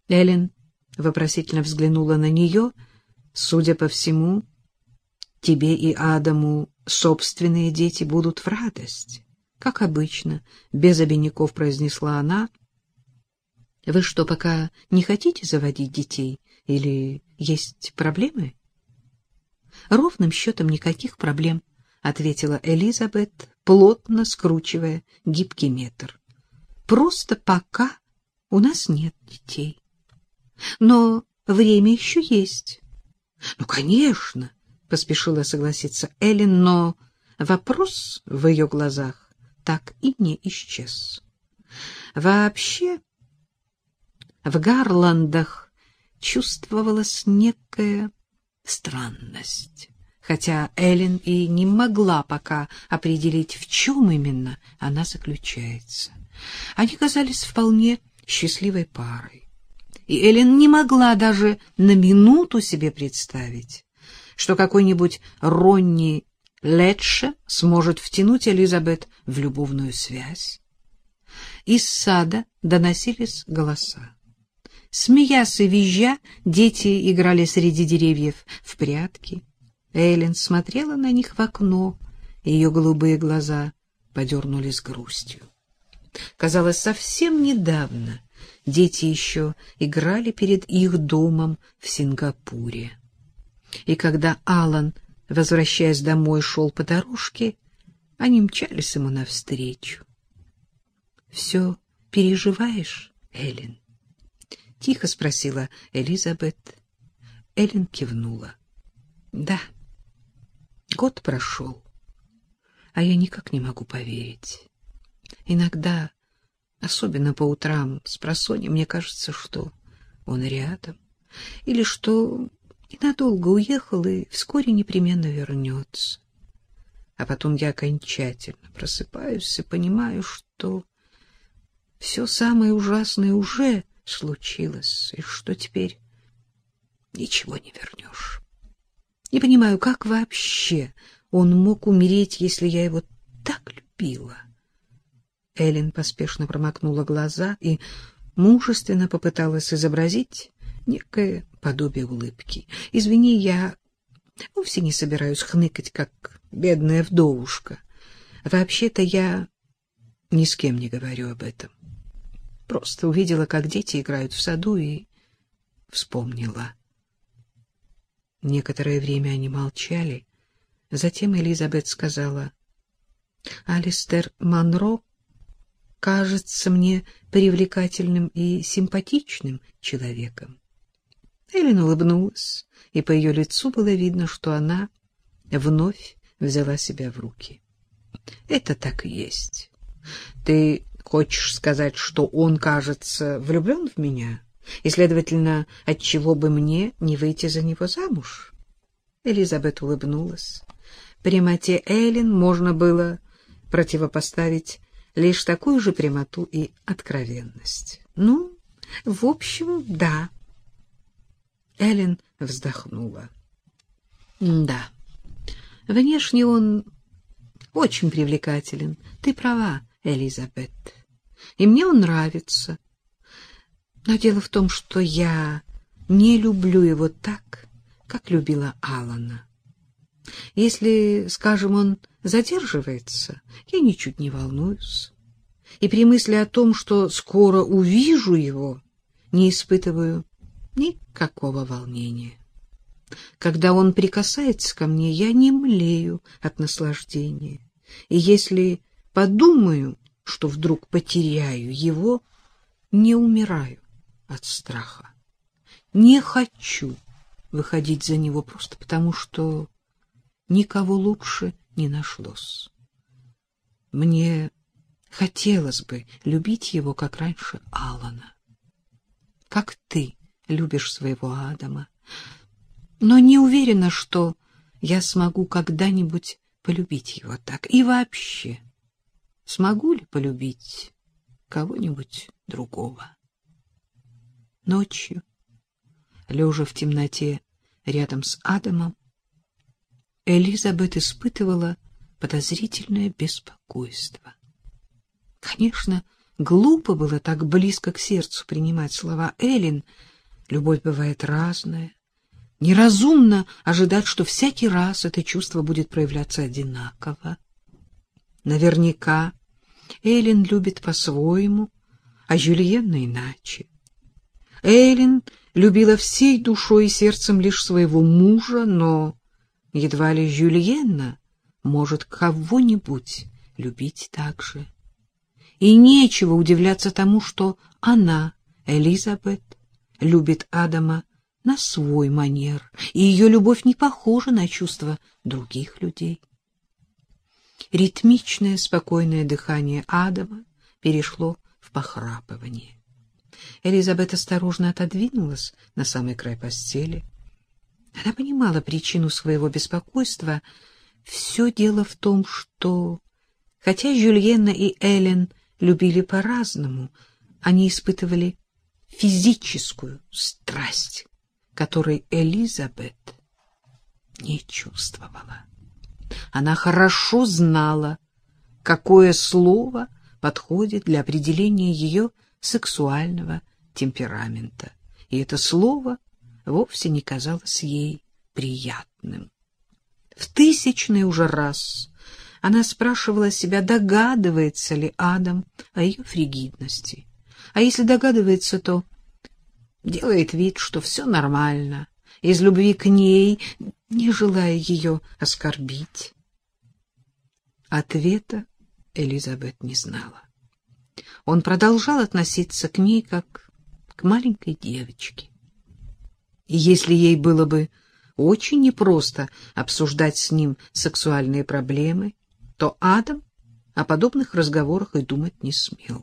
Эллен вопросительно взглянула на нее. Судя по всему, тебе и Адаму собственные дети будут в радость. Как обычно, без обиняков произнесла она. Вы что, пока не хотите заводить детей? Или есть проблемы? Ровным счетом никаких проблем, ответила Элизабет, плотно скручивая гибкий метр. Просто пока у нас нет детей. Но время еще есть. Ну, конечно, поспешила согласиться Эллен, но вопрос в ее глазах так и не исчез. Вообще, в Гарландах чувствовалась некая странность, хотя Эллен и не могла пока определить, в чем именно она заключается. Они казались вполне счастливой парой, и Эллен не могла даже на минуту себе представить, что какой-нибудь Ронни Летше сможет втянуть Элизабет в любовную связь. Из сада доносились голоса. Смеясь и визжа, дети играли среди деревьев в прятки. Эллен смотрела на них в окно, и ее голубые глаза подернулись грустью. Казалось, совсем недавно дети еще играли перед их домом в Сингапуре. И когда Алан, возвращаясь домой, шел по дорожке, они мчались ему навстречу. — Все переживаешь, Эллен? — тихо спросила Элизабет. Эллен кивнула. — Да, год прошел, а я никак не могу поверить. Иногда, особенно по утрам, спросонья, мне кажется, что он рядом, или что ненадолго уехал и вскоре непременно вернется. А потом я окончательно просыпаюсь и понимаю, что все самое ужасное уже случилось, и что теперь ничего не вернешь. Не понимаю, как вообще он мог умереть, если я его так любила. Эллен поспешно промокнула глаза и мужественно попыталась изобразить некое подобие улыбки. — Извини, я вовсе не собираюсь хныкать, как бедная вдовушка. Вообще-то я ни с кем не говорю об этом. Просто увидела, как дети играют в саду, и вспомнила. Некоторое время они молчали. Затем Элизабет сказала: — Алистер Монро кажется мне привлекательным и симпатичным человеком. Эллен улыбнулась, и по ее лицу было видно, что она вновь взяла себя в руки. — Это так и есть. Ты хочешь сказать, что он, кажется, влюблен в меня, и, следовательно, отчего бы мне не выйти за него замуж? Элизабет улыбнулась. Прямоте Эллен можно было противопоставить лишь такую же прямоту и откровенность. Ну, в общем, да. Эллен вздохнула. Да, внешне он очень привлекателен. Ты права, Элизабет. И мне он нравится. Но дело в том, что я не люблю его так, как любила Алана. Если, скажем, он задерживается, я ничуть не волнуюсь. И при мысли о том, что скоро увижу его, не испытываю никакого волнения. Когда он прикасается ко мне, я не млею от наслаждения. И если подумаю, что вдруг потеряю его, не умираю от страха. Не хочу выходить за него просто потому, что никого лучше не нашлось. Мне хотелось бы любить его, как раньше Алана, как ты любишь своего Адама, но не уверена, что я смогу когда-нибудь полюбить его так. И вообще, смогу ли полюбить кого-нибудь другого? Ночью, лежа в темноте рядом с Адамом, Элизабет испытывала подозрительное беспокойство. Конечно, Глупо было так близко к сердцу принимать слова Эллен. Любовь бывает разная. Неразумно ожидать, что всякий раз это чувство будет проявляться одинаково. Наверняка Эллен любит по-своему, а Жюльенна иначе. Эллен любила всей душой и сердцем лишь своего мужа, но едва ли Жюльенна может кого-нибудь любить так же. И нечего удивляться тому, что она, Элизабет, любит Адама на свой манер, и ее любовь не похожа на чувства других людей. Ритмичное, спокойное дыхание Адама перешло в похрапывание. Элизабет осторожно отодвинулась на самый край постели. Она понимала причину своего беспокойства. Все дело в том, что, хотя Жюльенна и Эллен любили по-разному, они испытывали физическую страсть, которой Элизабет не чувствовала. Она хорошо знала, какое слово подходит для определения ее сексуального темперамента, и это слово вовсе не казалось ей приятным. В 1000-й уже раз она спрашивала себя, догадывается ли Адам о ее фригидности. А если догадывается, то делает вид, что все нормально, из любви к ней, не желая ее оскорбить. Ответа Элизабет не знала. Он продолжал относиться к ней как к маленькой девочке. И если ей было бы очень непросто обсуждать с ним сексуальные проблемы, то Адам о подобных разговорах и думать не смел.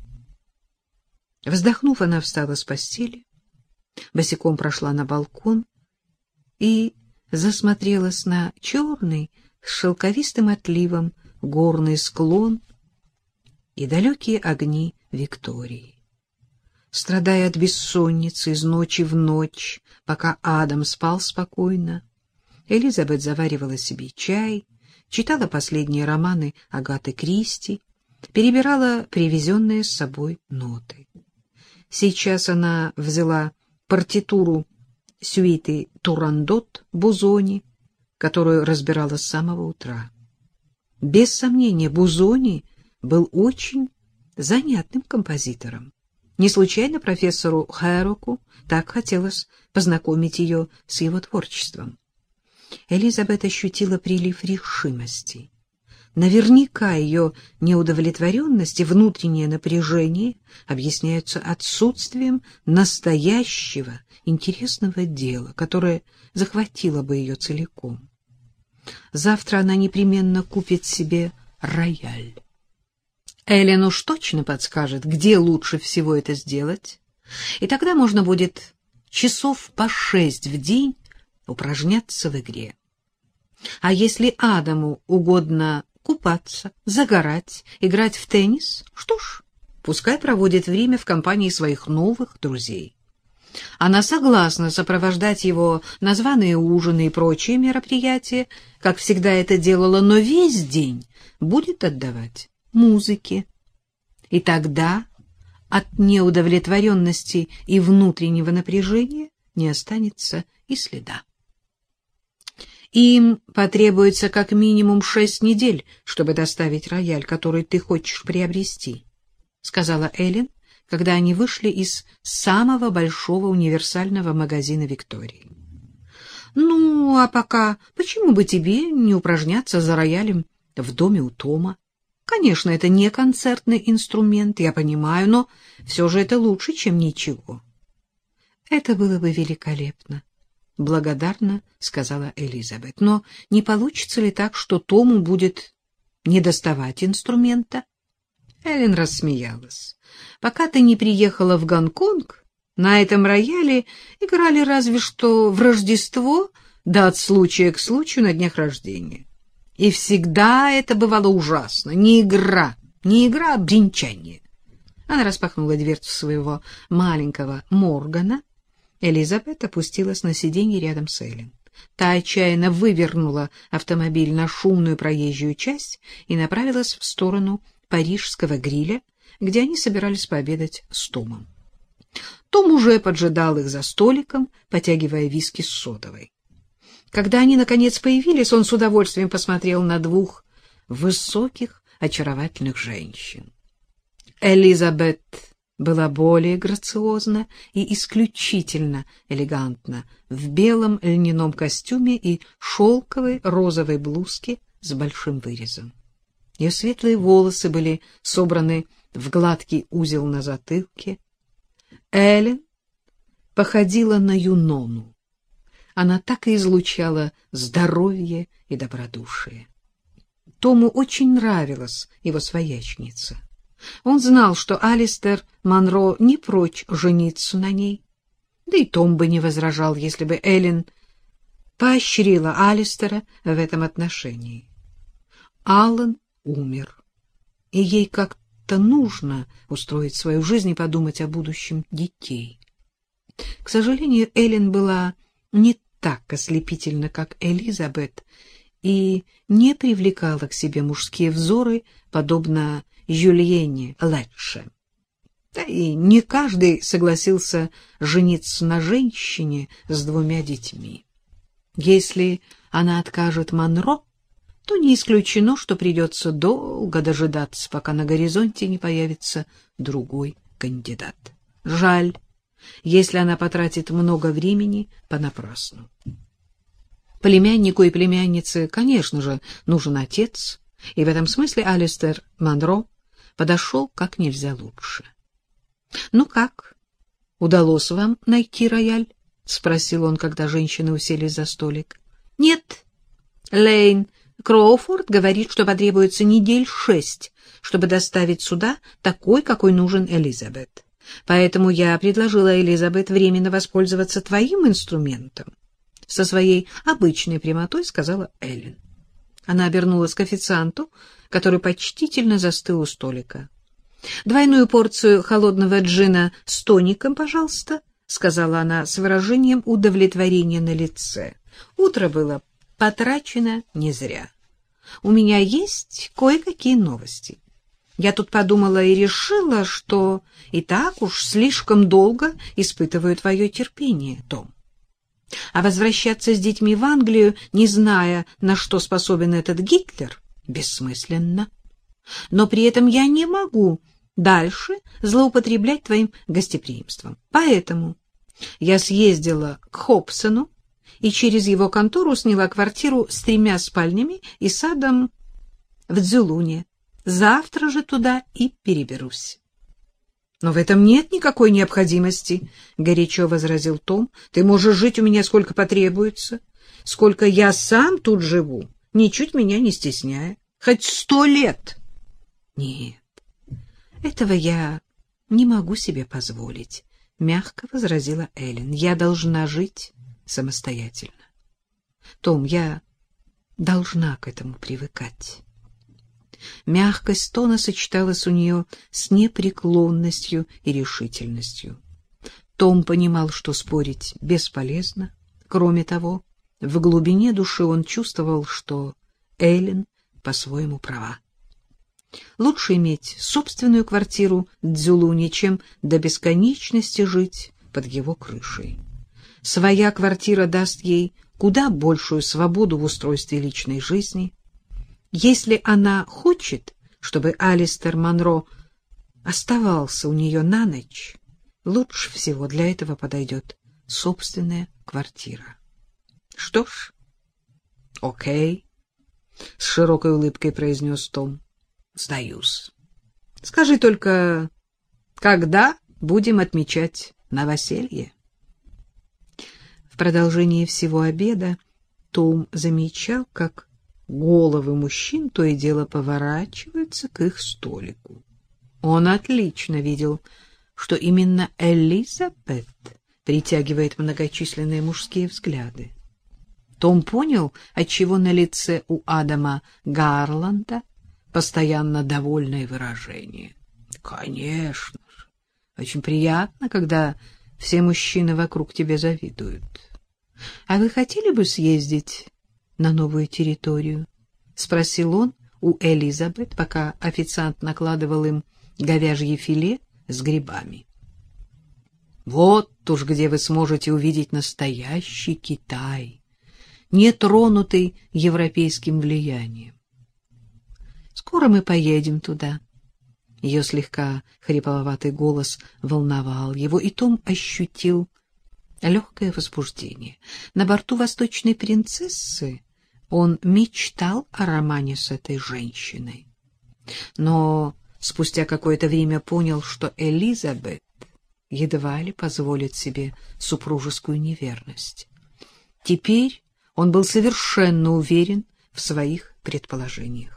Вздохнув, она встала с постели, босиком прошла на балкон и засмотрелась на черный с шелковистым отливом горный склон и далекие огни Виктории. Страдая от бессонницы из ночи в ночь, пока Адам спал спокойно, Элизабет заваривала себе чай, читала последние романы Агаты Кристи, перебирала привезенные с собой ноты. Сейчас она взяла партитуру сюиты «Турандот» Бузони, которую разбирала с самого утра. Без сомнения, Бузони был очень занятным композитором. Не случайно профессору Хэроку так хотелось познакомить ее с его творчеством. Элизабет ощутила прилив решимости. Наверняка ее неудовлетворенность и внутреннее напряжение объясняются отсутствием настоящего интересного дела, которое захватило бы ее целиком. Завтра она непременно купит себе рояль. Эллен уж точно подскажет, где лучше всего это сделать, и тогда можно будет часов по 6 в день упражняться в игре. А если Адаму угодно купаться, загорать, играть в теннис, что ж, пускай проводит время в компании своих новых друзей. Она согласна сопровождать его на званые ужины и прочие мероприятия, как всегда это делала, но весь день будет отдавать музыке. И тогда от неудовлетворенности и внутреннего напряжения не останется и следа. Им потребуется как минимум 6 недель, чтобы доставить рояль, который ты хочешь приобрести, — сказала Эллен, когда они вышли из самого большого универсального магазина Виктории. — Ну, а пока почему бы тебе не упражняться за роялем в доме у Тома? Конечно, это не концертный инструмент, я понимаю, но все же это лучше, чем ничего. — Это было бы великолепно, — благодарно сказала Элизабет. — Но не получится ли так, что Тому будет недоставать инструмента? Эллен рассмеялась. — Пока ты не приехала в Гонконг, на этом рояле играли разве что в Рождество, да от случая к случаю на днях рождения. И всегда это бывало ужасно. Не игра, а бренчание. Она распахнула дверцу своего маленького Моргана. Элизабет опустилась на сиденье рядом с Эллен. Та отчаянно вывернула автомобиль на шумную проезжую часть и направилась в сторону парижского гриля, где они собирались пообедать с Томом. Том уже поджидал их за столиком, потягивая виски с содовой. Когда они, наконец, появились, он с удовольствием посмотрел на двух высоких, очаровательных женщин. Элизабет была более грациозна и исключительно элегантна в белом льняном костюме и шелковой розовой блузке с большим вырезом. Ее светлые волосы были собраны в гладкий узел на затылке. Эллен походила на Юнону. Она так и излучала здоровье и добродушие. Тому очень нравилась его своячница. Он знал, что Алистер Монро не прочь жениться на ней. Да и Том бы не возражал, если бы Эллен поощрила Алистера в этом отношении. Аллан умер, и ей как-то нужно устроить свою жизнь и подумать о будущем детей. К сожалению, Эллен была не так ослепительна, как Элизабет, и не привлекала к себе мужские взоры, подобно Жюльене Летше. Да и не каждый согласился жениться на женщине с 2 детьми. Если она откажет Монро, то не исключено, что придется долго дожидаться, пока на горизонте не появится другой кандидат. Жаль, если она потратит много времени понапрасну. Племяннику и племяннице, конечно же, нужен отец, и в этом смысле Алистер Монро подошел как нельзя лучше. — Ну как, удалось вам найти рояль? — спросил он, когда женщины уселись за столик. — Нет. Лейн Кроуфорд говорит, что потребуется 6 недель, чтобы доставить сюда такой, какой нужен Элизабет. Поэтому я предложила Элизабет временно воспользоваться твоим инструментом. Со своей обычной прямотой сказала Эллен. Она обернулась к официанту, который почтительно застыл у столика. — 2 порцию холодного джина с тоником, пожалуйста, — сказала она с выражением удовлетворения на лице. Утро было потрачено не зря. У меня есть кое-какие новости. Я тут подумала и решила, что и так уж слишком долго испытываю твое терпение, Том. А возвращаться с детьми в Англию, не зная, на что способен этот Гитлер, бессмысленно. Но при этом я не могу дальше злоупотреблять твоим гостеприимством. Поэтому я съездила к Хобсону и через его контору сняла квартиру с 3 спальнями и садом в Дзюлуне. Завтра же туда и переберусь. — Но в этом нет никакой необходимости, — горячо возразил Том. — Ты можешь жить у меня сколько потребуется, сколько я сам тут живу, ничуть меня не стесняя. Хоть 100 лет. — Нет, этого я не могу себе позволить, — мягко возразила Эллен. — Я должна жить самостоятельно. Том, я должна к этому привыкать. Мягкость тона сочеталась у нее с непреклонностью и решительностью. Том понимал, что спорить бесполезно. Кроме того, в глубине души он чувствовал, что Эллен по-своему права. Лучше иметь собственную квартиру Дзюлуни, чем до бесконечности жить под его крышей. Своя квартира даст ей куда большую свободу в устройстве личной жизни. Если она хочет, чтобы Алистер Монро оставался у нее на ночь, лучше всего для этого подойдет собственная квартира. — Что ж, окей, — с широкой улыбкой произнес Том. — Сдаюсь. Скажи только, когда будем отмечать новоселье? В продолжении всего обеда Том замечал, как головы мужчин то и дело поворачиваются к их столику. Он отлично видел, что именно Элизабет притягивает многочисленные мужские взгляды. Том понял, отчего на лице у Адама Гарланда постоянно довольное выражение. Конечно же, очень приятно, когда все мужчины вокруг тебя завидуют. А вы хотели бы съездить на новую территорию? — спросил он у Элизабет, пока официант накладывал им говяжье филе с грибами. Вот уж где вы сможете увидеть настоящий Китай, не тронутый европейским влиянием. Скоро мы поедем туда. Ее слегка хрипловатый голос волновал его, и Том ощутил легкое возбуждение. На борту «Восточной принцессы» он мечтал о романе с этой женщиной. Но спустя какое-то время понял, что Элизабет едва ли позволит себе супружескую неверность. Теперь он был совершенно уверен в своих предположениях.